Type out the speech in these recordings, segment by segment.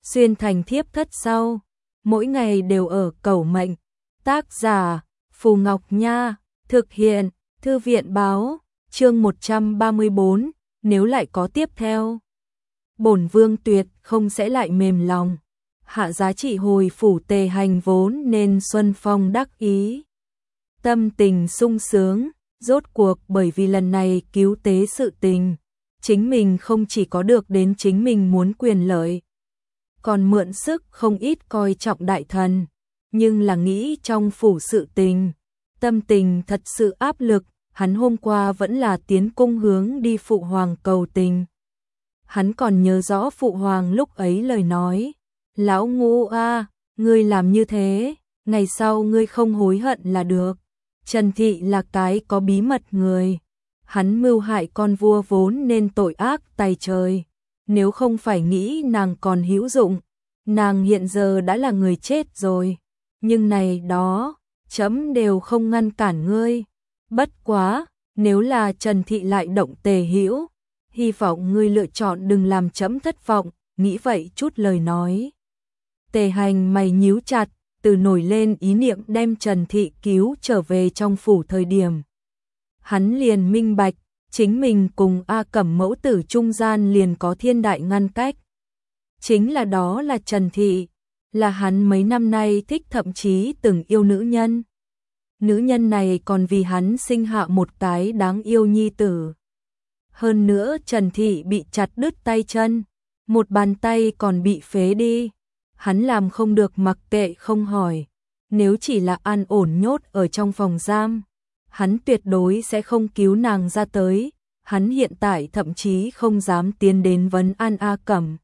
xuyên thành thiếp thất sau, mỗi ngày đều ở cầu mệnh. Tác giả Phù Ngọc Nha, thực hiện Thư viện báo, chương 134, nếu lại có tiếp theo. Bổn vương tuyệt không sẽ lại mềm lòng. Hạ Giá Trị hồi phủ Tề Hành vốn nên xuân phong đắc ý, tâm tình sung sướng, rốt cuộc bởi vì lần này cứu tế sự tình, chính mình không chỉ có được đến chính mình muốn quyền lợi, còn mượn sức không ít coi trọng đại thần, nhưng là nghĩ trong phủ sự tình, tâm tình thật sự áp lực, hắn hôm qua vẫn là tiến cung hướng đi phụ hoàng cầu tình. Hắn còn nhớ rõ phụ hoàng lúc ấy lời nói, lão Ngũ a, ngươi làm như thế, ngày sau ngươi không hối hận là được. Trần Thị là cái có bí mật người, hắn mưu hại con vua vốn nên tội ác tày trời, nếu không phải nghĩ nàng còn hữu dụng, nàng hiện giờ đã là người chết rồi, nhưng này đó, chấm đều không ngăn cản ngươi. Bất quá, nếu là Trần Thị lại động Tề Hữu, hy vọng ngươi lựa chọn đừng làm chấm thất vọng, nghĩ vậy chút lời nói. Tề Hành mày nhíu chặt, từ nổi lên ý niệm đem Trần Thị cứu trở về trong phủ thời điểm. Hắn liền minh bạch, chính mình cùng A Cẩm mẫu tử trung gian liền có thiên đại ngăn cách. Chính là đó là Trần Thị, là hắn mấy năm nay thích thậm chí từng yêu nữ nhân. Nữ nhân này còn vì hắn sinh hạ một cái đáng yêu nhi tử. Hơn nữa Trần Thị bị chặt đứt tay chân, một bàn tay còn bị phế đi. Hắn làm không được mặc kệ không hỏi, nếu chỉ là an ổn nhốt ở trong phòng giam, hắn tuyệt đối sẽ không cứu nàng ra tới, hắn hiện tại thậm chí không dám tiến đến vấn an A Cẩm.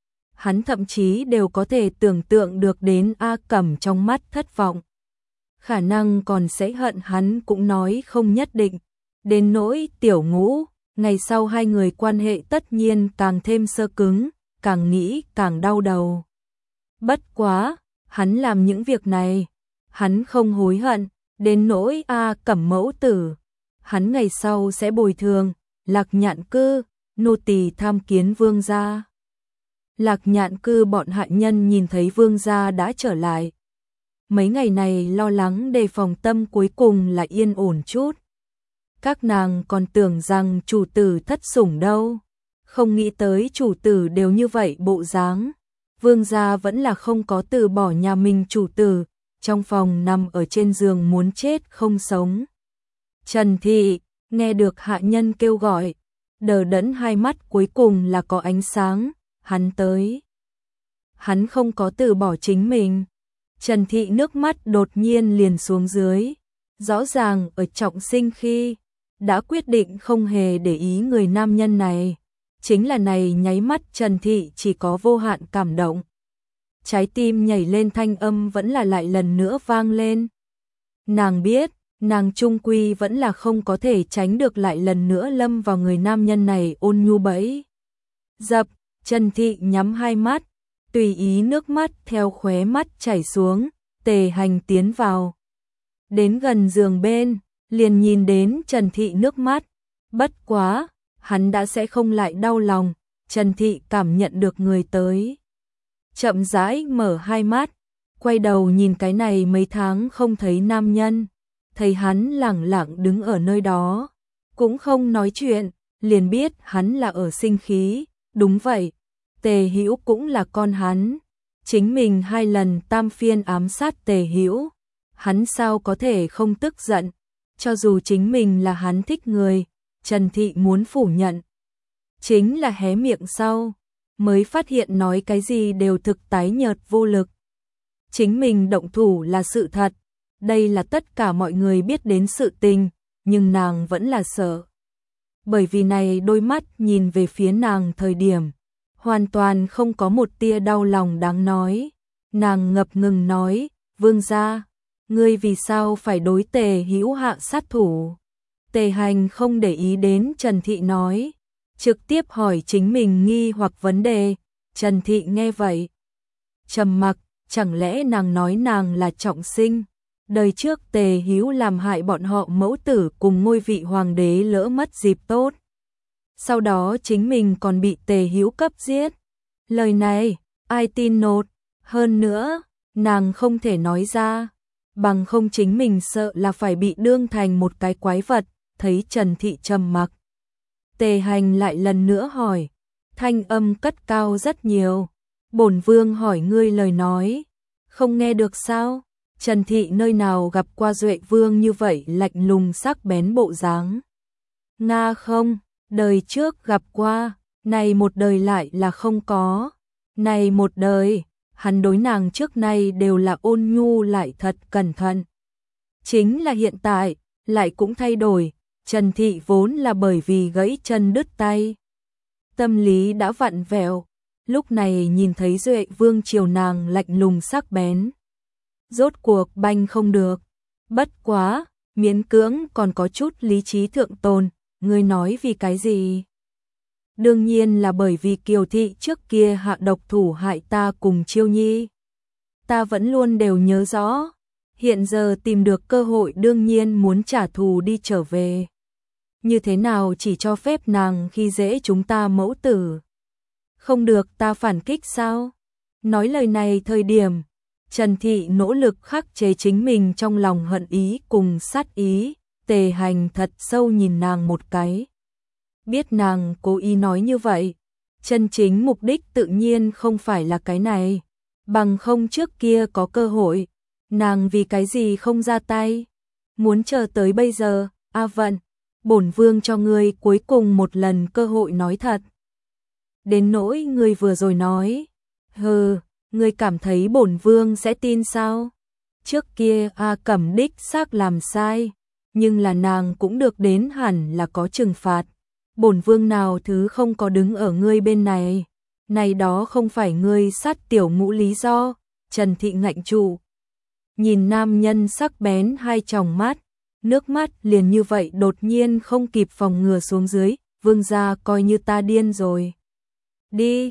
Hắn thậm chí đều có thể tưởng tượng được đến A Cẩm trong mắt thất vọng. Khả năng còn sẽ hận hắn cũng nói không nhất định, đến nỗi Tiểu Ngũ, ngày sau hai người quan hệ tất nhiên càng thêm sơ cứng, càng nghĩ càng đau đầu. Bất quá, hắn làm những việc này, hắn không hối hận, đến nỗi A Cẩm mẫu tử, hắn ngày sau sẽ bồi thường, Lạc Nhạn Cư, nô tỳ tham kiến vương gia. Lạc Nhạn Cư bọn hạ nhân nhìn thấy vương gia đã trở lại. Mấy ngày này lo lắng đề phòng tâm cuối cùng là yên ổn chút. Các nàng còn tưởng rằng chủ tử thất sủng đâu, không nghĩ tới chủ tử đều như vậy bộ dáng. Vương gia vẫn là không có từ bỏ nhà mình chủ tử, trong phòng nằm ở trên giường muốn chết không sống. Trần Thị, nghe được hạ nhân kêu gọi, đờ đẫn hai mắt cuối cùng là có ánh sáng, hắn tới. Hắn không có từ bỏ chính mình. Trần Thị nước mắt đột nhiên liền xuống dưới, rõ ràng ở trọng sinh khi, đã quyết định không hề để ý người nam nhân này. Chính là này nháy mắt Trần Thị chỉ có vô hạn cảm động. Trái tim nhảy lên thanh âm vẫn là lại lần nữa vang lên. Nàng biết, nàng trung quy vẫn là không có thể tránh được lại lần nữa lâm vào người nam nhân này ôn nhu bẫy. Dập, Trần Thị nhắm hai mắt, tùy ý nước mắt theo khóe mắt chảy xuống, Tề Hành tiến vào. Đến gần giường bên, liền nhìn đến Trần Thị nước mắt. Bất quá, hắn đã sẽ không lại đau lòng, Trần Thị cảm nhận được người tới. Chậm rãi mở hai mắt, quay đầu nhìn cái này mấy tháng không thấy nam nhân, thấy hắn lẳng lặng đứng ở nơi đó, cũng không nói chuyện, liền biết hắn là ở sinh khí, đúng vậy, Tề Hữu cũng là con hắn, chính mình hai lần tam phiên ám sát Tề Hữu, hắn sao có thể không tức giận, cho dù chính mình là hắn thích người. Trần Thị muốn phủ nhận, chính là hé miệng sau, mới phát hiện nói cái gì đều thực tái nhợt vô lực. Chính mình động thủ là sự thật, đây là tất cả mọi người biết đến sự tình, nhưng nàng vẫn là sợ. Bởi vì này đôi mắt nhìn về phía nàng thời điểm, hoàn toàn không có một tia đau lòng đáng nói. Nàng ngập ngừng nói, vương gia, ngươi vì sao phải đối Tề Hữu hạ sát thủ? Tề Hành không để ý đến Trần Thị nói, trực tiếp hỏi chính mình nghi hoặc vấn đề. Trần Thị nghe vậy, trầm mặc, chẳng lẽ nàng nói nàng là trọng sinh? Đời trước Tề Hữu làm hại bọn họ mẫu tử cùng ngôi vị hoàng đế lỡ mất dịp tốt. Sau đó chính mình còn bị Tề Hữu cấp giết. Lời này, ai tin nột, hơn nữa, nàng không thể nói ra, bằng không chính mình sợ là phải bị đương thành một cái quái vật, thấy Trần Thị trầm mặc. Tề Hành lại lần nữa hỏi, thanh âm cất cao rất nhiều, bổn vương hỏi ngươi lời nói, không nghe được sao? Trần Thị nơi nào gặp qua Duệ Vương như vậy lạnh lùng sắc bén bộ dáng. Nga không, đời trước gặp qua, này một đời lại là không có. Này một đời, hắn đối nàng trước nay đều là ôn nhu lại thật cẩn thận. Chính là hiện tại, lại cũng thay đổi, Trần Thị vốn là bởi vì gãy chân đứt tay. Tâm lý đã vặn vẹo, lúc này nhìn thấy Duệ Vương chiều nàng lạnh lùng sắc bén. Rốt cuộc banh không được, bất quá, miễn cưỡng còn có chút lý trí thượng tồn, ngươi nói vì cái gì? Đương nhiên là bởi vì Kiều Thị trước kia hạ độc thủ hại ta cùng Chiêu Nhi. Ta vẫn luôn đều nhớ rõ, hiện giờ tìm được cơ hội đương nhiên muốn trả thù đi trở về. Như thế nào chỉ cho phép nàng khi dễ chúng ta mẫu tử? Không được ta phản kích sao? Nói lời này thời điểm, Trần Thị nỗ lực khắc chế chính mình trong lòng hận ý cùng sát ý, Tề Hành thật sâu nhìn nàng một cái. Biết nàng cố ý nói như vậy, chân chính mục đích tự nhiên không phải là cái này, bằng không trước kia có cơ hội, nàng vì cái gì không ra tay, muốn chờ tới bây giờ, Vận, bổn vương cho ngươi cuối cùng một lần cơ hội nói thật. Đến nỗi ngươi vừa rồi nói, ngươi cảm thấy bổn vương sẽ tin sao? Trước kia Cẩm đích xác làm sai, nhưng là nàng cũng được đến hẳn là có trừng phạt. Bổn vương nào thứ không có đứng ở ngươi bên này, này đó không phải ngươi sát tiểu ngũ lý do. Trần Thị ngạnh trụ, nhìn nam nhân sắc bén hai tròng mắt, nước mắt liền như vậy đột nhiên không kịp phòng ngừa xuống dưới, vương gia coi như ta điên rồi. Đi,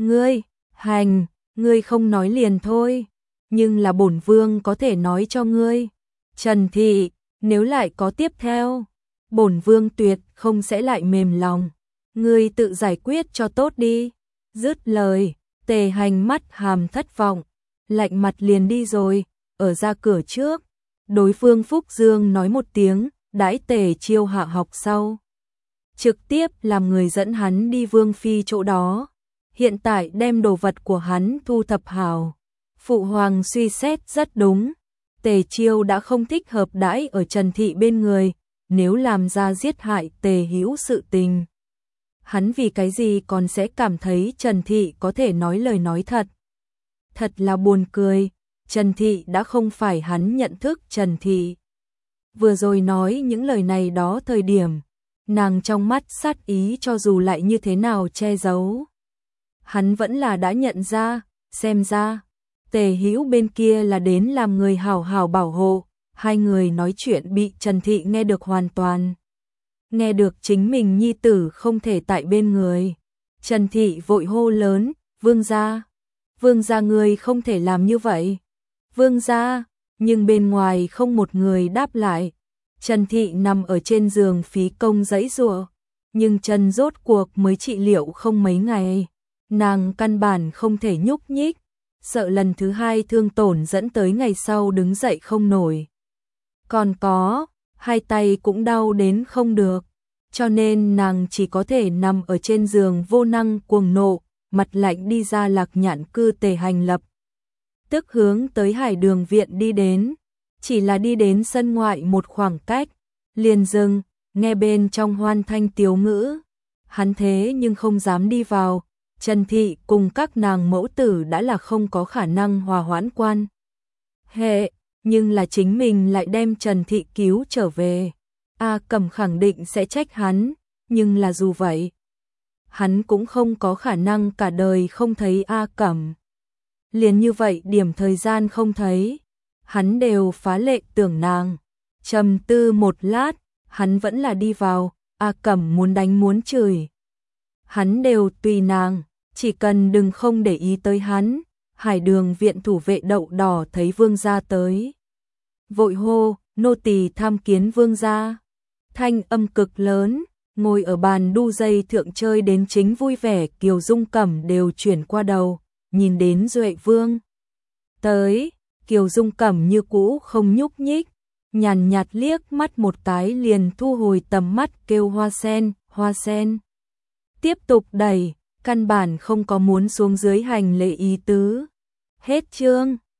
ngươi không nói liền thôi, nhưng là bổn vương có thể nói cho ngươi. Trần Thị, nếu lại có tiếp theo, bổn vương tuyệt không sẽ lại mềm lòng, ngươi tự giải quyết cho tốt đi. Dứt lời, Tề Hành mắt hàm thất vọng, lạnh mặt liền đi rồi, ở ra cửa trước, đối phương Phúc Dương nói một tiếng, đãi Tề Chiêu hạ học sau. Trực tiếp làm người dẫn hắn đi Vương Phi chỗ đó, hiện tại đem đồ vật của hắn thu thập hào. Phụ hoàng suy xét rất đúng, Tề Chiêu đã không thích hợp đãi ở Trần Thị bên người, nếu làm ra giết hại Tề Hữu sự tình. Hắn vì cái gì còn sẽ cảm thấy Trần Thị có thể nói lời nói thật. Thật là buồn cười, Trần Thị đã không phải hắn nhận thức Trần Thị. Vừa rồi nói những lời này đó thời điểm, nàng trong mắt sát ý cho dù lại như thế nào che giấu. Hắn vẫn là đã nhận ra, xem ra, Tề Hữu bên kia là đến làm người hảo hảo bảo hộ. Hai người nói chuyện bị Trần Thị nghe được hoàn toàn. Nghe được chính mình nhi tử không thể tại bên người. Trần Thị vội hô lớn, vương gia người không thể làm như vậy. Vương gia, nhưng bên ngoài không một người đáp lại. Trần Thị nằm ở trên giường phí công giãy giụa, nhưng chân rốt cuộc mới trị liệu không mấy ngày. Nàng căn bản không thể nhúc nhích, sợ lần thứ hai thương tổn dẫn tới ngày sau đứng dậy không nổi. Còn có, hai tay cũng đau đến không được, cho nên nàng chỉ có thể nằm ở trên giường vô năng cuồng nộ, mặt lạnh đi ra Lạc Nhạn cư Tề Hành lập. Tức hướng tới Hải Đường viện đi đến, chỉ là đi đến sân ngoại một khoảng cách, liền dừng, nghe bên trong hoan thanh tiếu ngữ. Hắn thế nhưng không dám đi vào, Trần Thị cùng các nàng mẫu tử đã là không có khả năng hòa hoãn quan hệ, nhưng là chính mình lại đem Trần Thị cứu trở về. Cẩm khẳng định sẽ trách hắn, nhưng là dù vậy, hắn cũng không có khả năng cả đời không thấy Cẩm. Liền như vậy điểm thời gian không thấy, hắn đều phá lệ tưởng nàng. Trầm tư một lát, hắn vẫn là đi vào, Cẩm muốn đánh muốn chửi. Hắn đều tùy nàng, chỉ cần đừng không để ý tới hắn. Hải Đường viện thủ vệ Đậu Đỏ thấy vương gia tới, vội hô, nô tỳ tham kiến vương gia. Thanh âm cực lớn, ngồi ở bàn đu dây thượng chơi đến chính vui vẻ Kiều Dung Cẩm đều chuyển qua đầu, nhìn đến Duệ Vương tới, Kiều Dung Cẩm như cũ không nhúc nhích, nhàn nhạt liếc mắt một cái liền thu hồi tầm mắt kêu Hoa Sen. Tiếp tục đẩy, căn bản không có muốn xuống dưới hành lễ ý tứ. Hết chương.